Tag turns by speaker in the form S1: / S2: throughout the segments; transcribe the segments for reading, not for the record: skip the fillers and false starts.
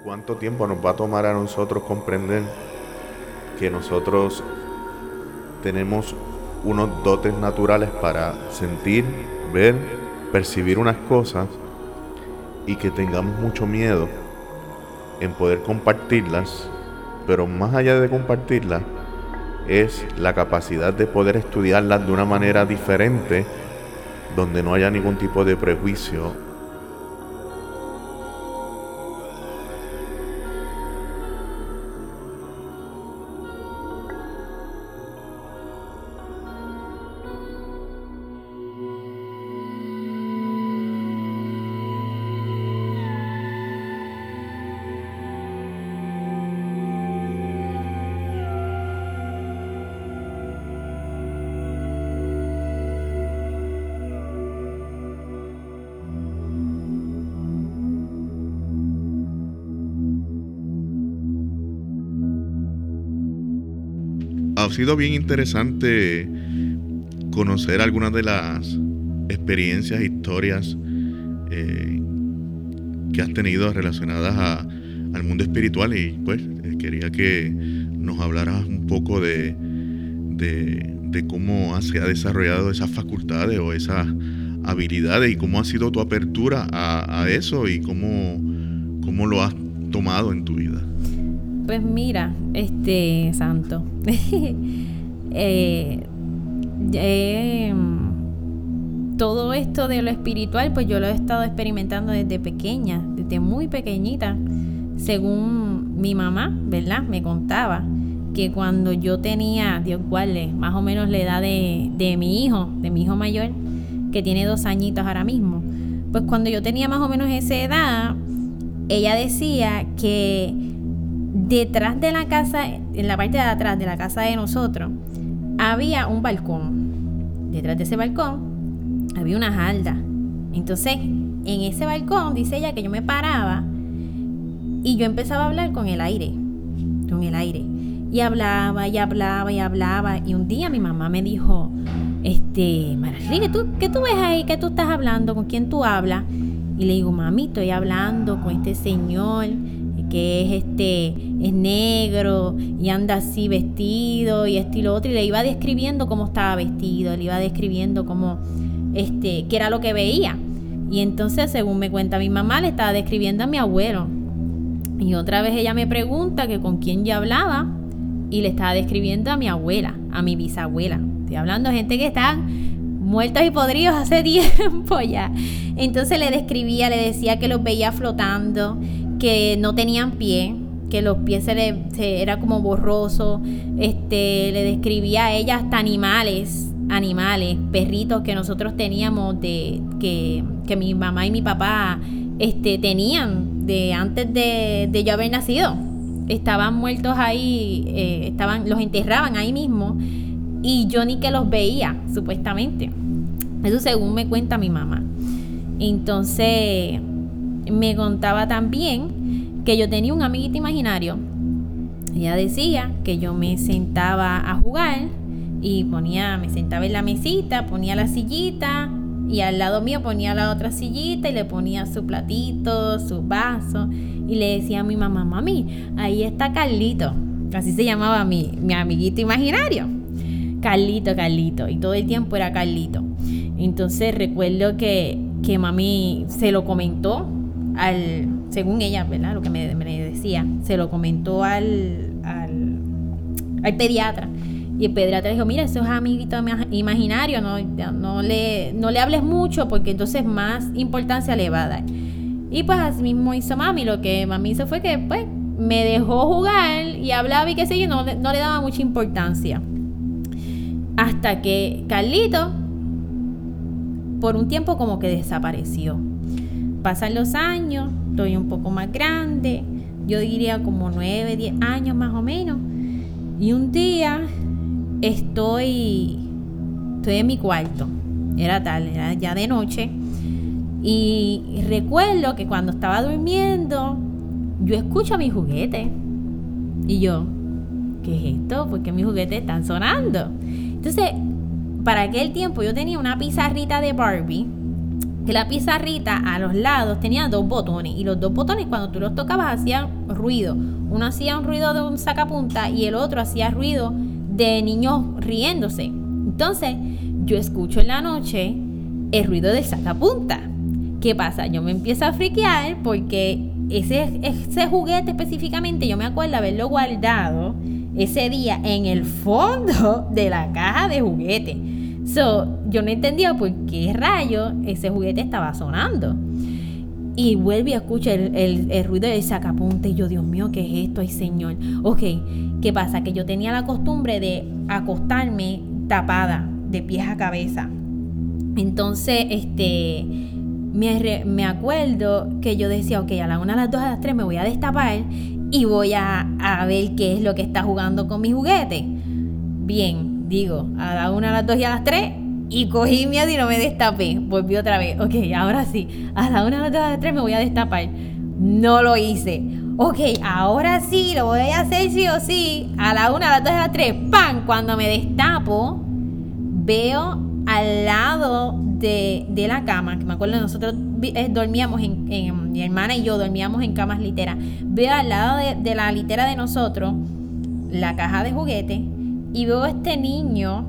S1: ¿Cuánto tiempo nos va a tomar a nosotros comprender que nosotros tenemos unos dotes naturales para sentir, ver, percibir unas cosas y que tengamos mucho miedo en poder compartirlas? Pero más allá de compartirlas, es la capacidad de poder estudiarlas de una manera diferente, donde no haya ningún tipo de prejuicio. Ha sido bien interesante conocer algunas de las experiencias, historias que has tenido relacionadas al mundo espiritual, y pues quería que nos hablaras un poco de cómo se ha desarrollado esas facultades o esas habilidades y cómo ha sido tu apertura a eso y cómo lo has tomado en tu vida.
S2: Pues mira, Santo, todo esto de lo espiritual, pues yo lo he estado experimentando desde pequeña, desde muy pequeñita. Según mi mamá, ¿verdad? Me contaba que cuando yo tenía, Dios guarde, más o menos la edad de mi hijo mayor, que tiene 2 añitos ahora mismo, pues cuando yo tenía más o menos esa edad, ella decía que detrás de la casa, en la parte de atrás de la casa de nosotros, había un balcón. Detrás de ese balcón había una jarda. Entonces, en ese balcón, dice ella, que yo me paraba y yo empezaba a hablar con el aire. Y hablaba. Y un día mi mamá me dijo, Marley, ¿qué tú ves ahí? ¿Qué tú estás hablando? ¿Con quién tú hablas? Y le digo, mami, estoy hablando con este señor que es negro y anda así vestido y esto y lo otro, y le iba describiendo cómo estaba vestido, le iba describiendo cómo qué era lo que veía. Y entonces, según me cuenta mi mamá, le estaba describiendo a mi abuelo, y otra vez ella me pregunta que con quién yo hablaba, y le estaba describiendo a mi abuela, a mi bisabuela. Estoy hablando de gente que están muertos y podridos hace tiempo ya. Entonces le describía, le decía que los veía flotando, que no tenían pie, que los pies era como borroso. Le describía a ella hasta animales, perritos que nosotros teníamos que mi mamá y mi papá tenían de antes de yo haber nacido. Estaban muertos ahí, los enterraban ahí mismo, y yo ni que los veía, supuestamente. Eso según me cuenta mi mamá. Entonces me contaba también que yo tenía un amiguito imaginario. Ella decía que yo me sentaba a jugar y me sentaba en la mesita, ponía la sillita, y al lado mío ponía la otra sillita y le ponía su platito, su vaso, y le decía a mi mamá, mami, ahí está Carlito. Así se llamaba mi amiguito imaginario. Carlito, y todo el tiempo era Carlito. Entonces recuerdo que mami se lo comentó según ella, ¿verdad? Lo que me decía, se lo comentó al pediatra. Y el pediatra dijo, mira, eso es amiguito imaginario, no le hables mucho, porque entonces más importancia le va a dar. Y pues así mismo hizo mami. Lo que mami hizo fue que pues me dejó jugar y hablaba y qué sé yo, no le daba mucha importancia. Hasta que Carlito por un tiempo como que desapareció. Pasan los años, estoy un poco más grande, yo diría como 9, 10 años más o menos, y un día estoy en mi cuarto, era tarde, era ya de noche, y recuerdo que cuando estaba durmiendo yo escucho mi juguete y yo, ¿qué es esto? ¿Por qué mis juguetes están sonando? Entonces, para aquel tiempo yo tenía una pizarrita de Barbie que la pizarrita a los lados tenía 2 botones, y los 2 botones cuando tú los tocabas hacían ruido. Uno hacía un ruido de un sacapunta y el otro hacía ruido de niños riéndose. Entonces yo escucho en la noche el ruido del sacapunta. ¿Qué pasa? Yo me empiezo a friquear porque ese juguete específicamente yo me acuerdo haberlo guardado ese día en el fondo de la caja de juguete. Yo no entendía por qué rayos ese juguete estaba sonando. Y vuelvo y escucho el ruido del sacapunta y yo, Dios mío, ¿qué es esto? Ay, Señor. Ok, ¿qué pasa? Que yo tenía la costumbre de acostarme tapada de pies a cabeza. Entonces, me acuerdo que yo decía, ok, a la 1, a las 2, a las 3 me voy a destapar y voy a ver qué es lo que está jugando con mi juguete. Bien, digo, a la 1, a las 2 y a las 3, y cogí miedo y no me destapé. Volví otra vez. Ok, ahora sí, a la 1, a las 2, a las 3 me voy a destapar. No lo hice. Ok, ahora sí, lo voy a hacer sí o sí. A la 1, a las 2, a las 3, ¡pam! Cuando me destapo, veo al lado de la cama, que me acuerdo nosotros dormíamos mi hermana y yo dormíamos en camas literas. Veo al lado de la litera de nosotros la caja de juguetes y veo a este niño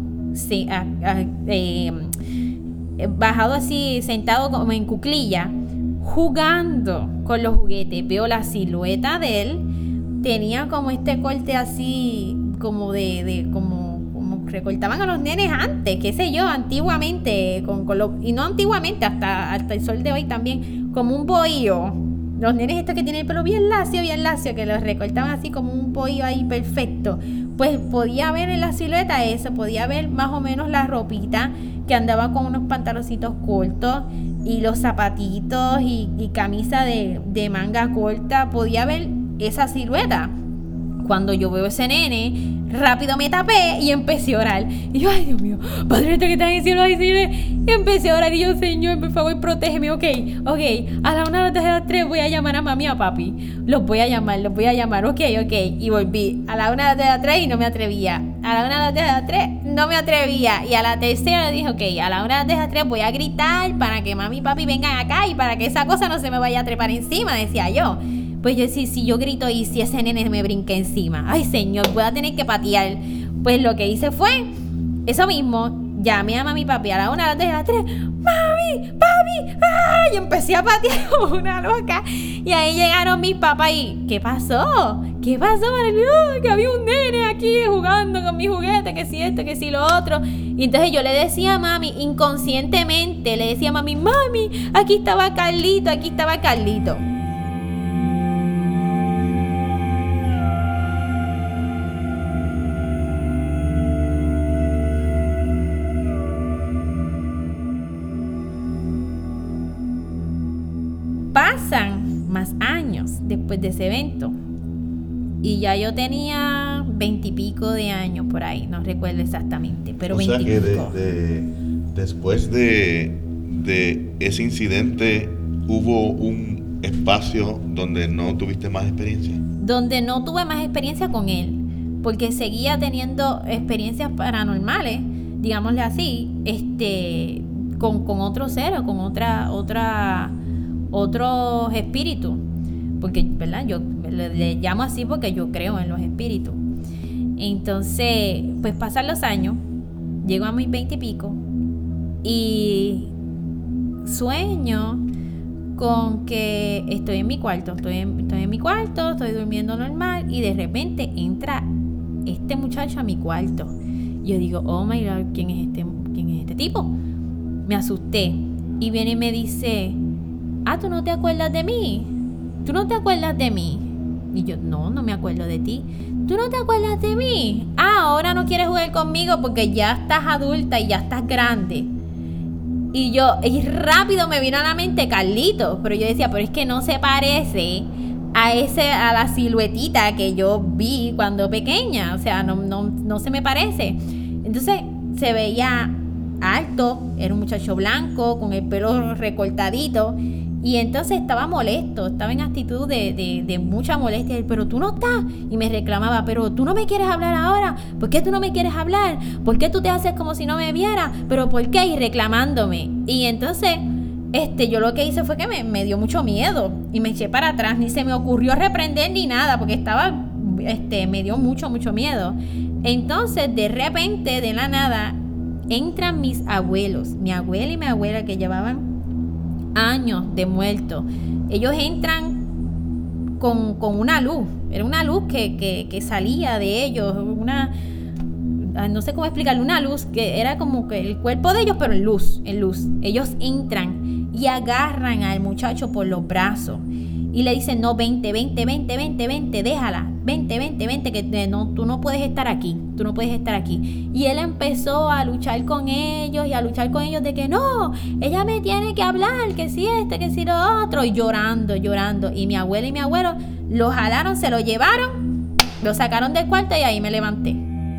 S2: bajado así, sentado como en cuclilla, jugando con los juguetes. Veo la silueta de él, tenía como este corte así como como recortaban a los nenes antes, qué sé yo, antiguamente, y no antiguamente, hasta el sol de hoy también, como un bohío. Los nenes estos que tienen el pelo bien lacio, que los recortaban así como un bohío ahí perfecto. Pues podía ver en la silueta eso, podía ver más o menos la ropita, que andaba con unos pantaloncitos cortos y los zapatitos y camisa de manga corta. Podía ver esa silueta. Cuando yo veo ese nene, rápido me tapé y empecé a orar. Y yo, ay, Dios mío, Padre nuestro que estás en el cielo, ay, Señor. Y empecé a orar y yo, Señor, por favor, protégeme. Ok, a la 1, a las 2, a las 3 voy a llamar a mami y a papi. Los voy a llamar, ok. Y volví a la 1, a las 2, a las 3 y no me atrevía. A la 1, a las 2, a las 3 no me atrevía. Y a la tercera le dije, ok, a la 1, a las 2, a las 3 voy a gritar para que mami y papi vengan acá y para que esa cosa no se me vaya a trepar encima, decía yo. Pues yo sí, si yo grito y si ese nene me brinca encima, ay, Señor, voy a tener que patear. Pues lo que hice fue eso mismo. Llamé a mami y papi a la 1, a las 2, a las 3. ¡Mami! ¡Papi! ¡Ay! Y empecé a patear como una loca. Y ahí llegaron mis papás y ¿qué pasó? ¿Qué pasó, Marilyn? Que había un nene aquí jugando con mi juguete, que si esto, que si lo otro. Y entonces yo le decía a mami, inconscientemente, le decía a mami, aquí estaba Carlito, aquí estaba Carlito. Pasan más años después de ese evento y ya yo tenía 20 y pico de años por ahí, no recuerdo exactamente, pero 20 y pico.
S1: Después de ese incidente, ¿hubo un espacio donde no tuviste más experiencia?
S2: Donde no tuve más experiencia con él, porque seguía teniendo experiencias paranormales, digámosle así, con otros seres, con otros espíritus, porque, ¿verdad? Yo le llamo así porque yo creo en los espíritus. Entonces, pues pasan los años, llego a mis 20 y pico y sueño con que estoy en mi cuarto, estoy en mi cuarto, estoy durmiendo normal y de repente entra este muchacho a mi cuarto. Yo digo, oh my God, ¿quién es este tipo? Me asusté y viene y me dice, ¿tú no te acuerdas de mí? ¿Tú no te acuerdas de mí? Y yo, no me acuerdo de ti. ¿Tú no te acuerdas de mí? Ahora no quieres jugar conmigo porque ya estás adulta y ya estás grande. Y rápido me vino a la mente Carlito, pero yo decía, pero es que no se parece a la siluetita que yo vi cuando pequeña, o sea, no se me parece. Entonces se veía alto, era un muchacho blanco con el pelo recortadito y entonces estaba molesto, estaba en actitud de mucha molestia, pero tú no estás, y me reclamaba, pero tú no me quieres hablar ahora, ¿por qué tú no me quieres hablar? ¿Por qué tú te haces como si no me viera? ¿Pero por qué? Y reclamándome. Y entonces yo lo que hice fue que me dio mucho miedo y me eché para atrás, ni se me ocurrió reprender ni nada, porque me dio mucho miedo. Entonces, de repente, de la nada, entran mis abuelos, mi abuela y mi abuela, que llevaban años de muertos. Ellos entran con una luz, era una luz que salía de ellos, no sé cómo explicarlo, una luz que era como que el cuerpo de ellos, pero en luz. Ellos entran y agarran al muchacho por los brazos y le dicen: no, vente, déjala, vente, que no, tú no puedes estar aquí. Y él empezó a luchar con ellos de que no, ella me tiene que hablar, que si que si lo otro, y llorando. Y mi abuela y mi abuelo lo jalaron, se lo llevaron, lo sacaron del cuarto y ahí me levanté.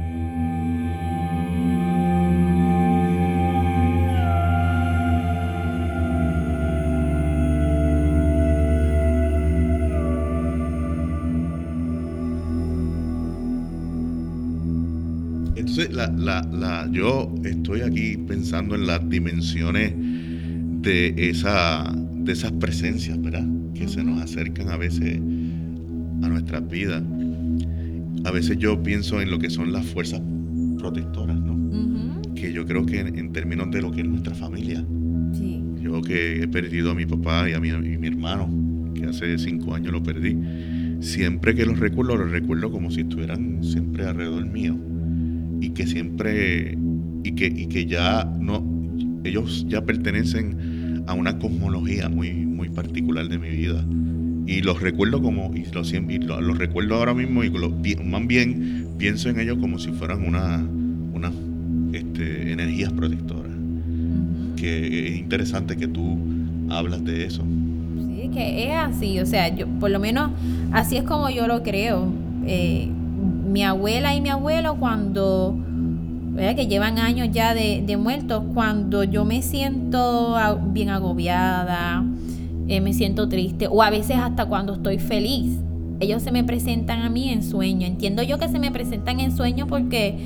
S1: Entonces, yo estoy aquí pensando en las dimensiones de esas presencias, ¿verdad? Que se nos acercan a veces a nuestras vidas. A veces yo pienso en lo que son las fuerzas protectoras, ¿no? Uh-huh. Que yo creo que en términos de lo que es nuestra familia. Sí. Yo que he perdido a mi papá y mi hermano, que hace 5 años lo perdí. Siempre que los recuerdo como si estuvieran siempre alrededor mío. Y que siempre, y que ya no, ellos ya pertenecen a una cosmología muy particular de mi vida. Y los recuerdo los recuerdo ahora mismo, y más bien pienso en ellos como si fueran unas energías protectoras. Uh-huh. Que es interesante que tú hablas de eso.
S2: Sí, que es así, o sea, yo por lo menos así es como yo lo creo. Mi abuela y mi abuelo, cuando, ¿verdad?, que llevan años ya de muertos, cuando yo me siento bien agobiada, me siento triste, o a veces hasta cuando estoy feliz, ellos se me presentan a mí en sueño. Entiendo yo que se me presentan en sueño porque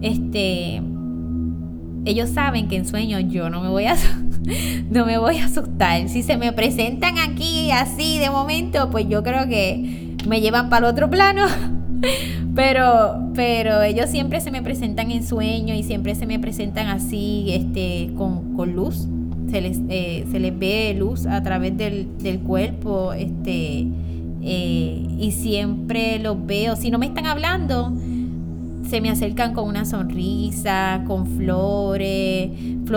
S2: ellos saben que en sueño yo no me voy a asustar. Si se me presentan aquí así de momento, pues yo creo que me llevan para el otro plano. Pero ellos siempre se me presentan en sueño y siempre se me presentan así, con luz. Se les ve luz a través del cuerpo, y siempre los veo. Si no me están hablando, se me acercan con una sonrisa, con flores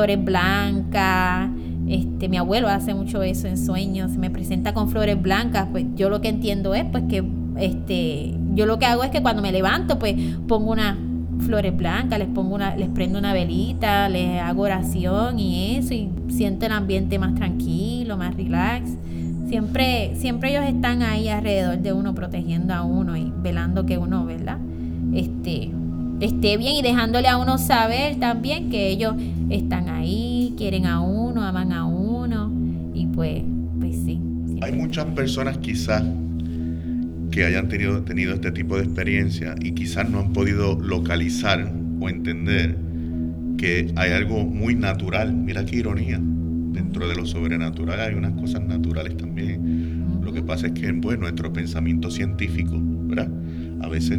S2: blancas. Mi abuelo hace mucho eso en sueños, se me presenta con flores blancas. Pues yo lo que entiendo es pues que yo lo que hago es que cuando me levanto, pues pongo unas flores blancas, les prendo una velita, les hago oración y eso, y siento el ambiente más tranquilo, más relax. Siempre ellos están ahí alrededor de uno, protegiendo a uno y velando que uno, ¿verdad?, esté bien, y dejándole a uno saber también que ellos están ahí, quieren a uno, aman a uno, y pues sí.
S1: Hay muchas personas quizás que hayan tenido este tipo de experiencia y quizás no han podido localizar o entender que hay algo muy natural. Mira qué ironía, dentro de lo sobrenatural hay unas cosas naturales también. Lo que pasa es que nuestro pensamiento científico, ¿verdad?, a veces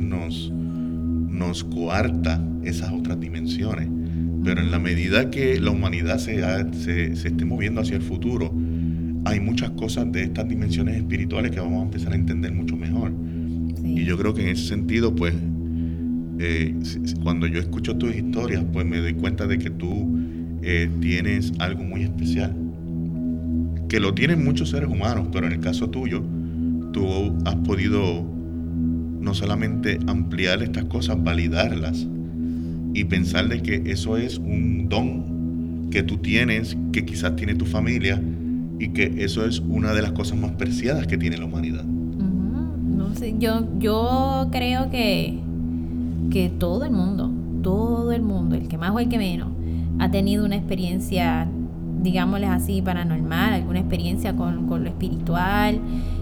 S1: nos coarta esas otras dimensiones, pero en la medida que la humanidad se esté moviendo hacia el futuro, hay muchas cosas de estas dimensiones espirituales que vamos a empezar a entender mucho mejor. Sí. Y yo creo que en ese sentido, pues, cuando yo escucho tus historias, pues me doy cuenta de que tú tienes algo muy especial, que lo tienen muchos seres humanos, pero en el caso tuyo, tú has podido no solamente ampliar estas cosas, validarlas y pensar de que eso es un don que tú tienes, que quizás tiene tu familia, y que eso es una de las cosas más preciadas que tiene la humanidad.
S2: Uh-huh. No sé, yo creo que todo el mundo, el que más o el que menos, ha tenido una experiencia, digámosles así, paranormal, alguna experiencia con lo espiritual.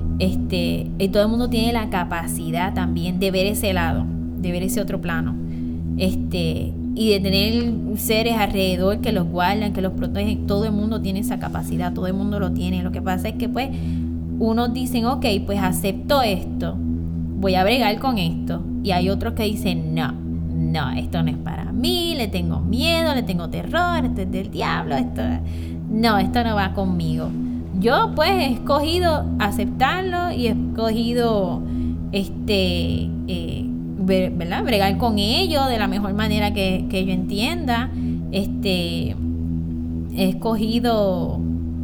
S2: Y todo el mundo tiene la capacidad también de ver ese lado, de ver ese otro plano. y de tener seres alrededor que los guardan, que los protegen. Todo el mundo tiene esa capacidad, todo el mundo lo tiene. Lo que pasa es que pues unos dicen, ok, pues acepto esto, voy a bregar con esto. Y hay otros que dicen, no, esto no es para mí, le tengo miedo, le tengo terror, esto es del diablo, esto no va conmigo. Yo pues he escogido aceptarlo y he escogido ¿verdad? Bregar con ello de la mejor manera que yo entienda. He escogido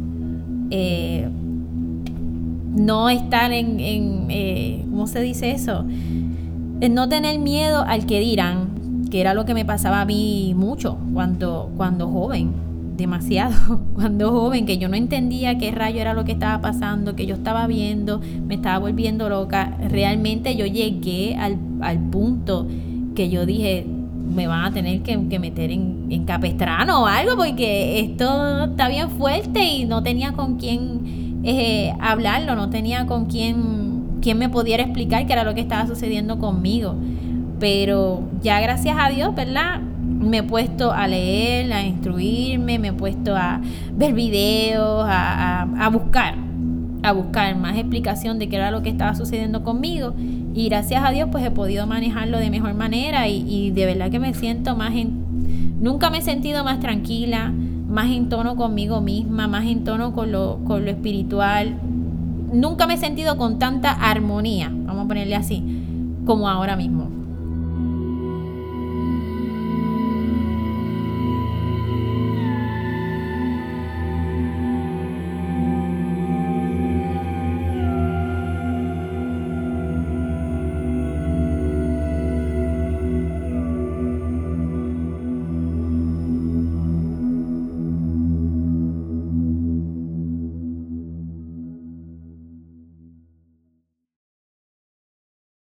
S2: no estar ¿cómo se dice eso? No tener miedo al que dirán, que era lo que me pasaba a mí mucho cuando joven, demasiado, cuando joven, que yo no entendía qué rayo era lo que estaba pasando, que yo estaba viendo, me estaba volviendo loca. Realmente yo llegué al punto que yo dije, me van a tener que meter en capestrano o algo, porque esto está bien fuerte y no tenía con quién hablarlo, no tenía con quién me pudiera explicar qué era lo que estaba sucediendo conmigo. Pero ya gracias a Dios, ¿verdad? Me he puesto a leer, a instruirme, me he puesto a ver videos, a buscar más explicación de qué era lo que estaba sucediendo conmigo. Y gracias a Dios pues he podido manejarlo de mejor manera y de verdad que me siento nunca me he sentido más tranquila, más en tono conmigo misma, más en tono con lo espiritual. Nunca me he sentido con tanta armonía, vamos a ponerle así, como ahora mismo.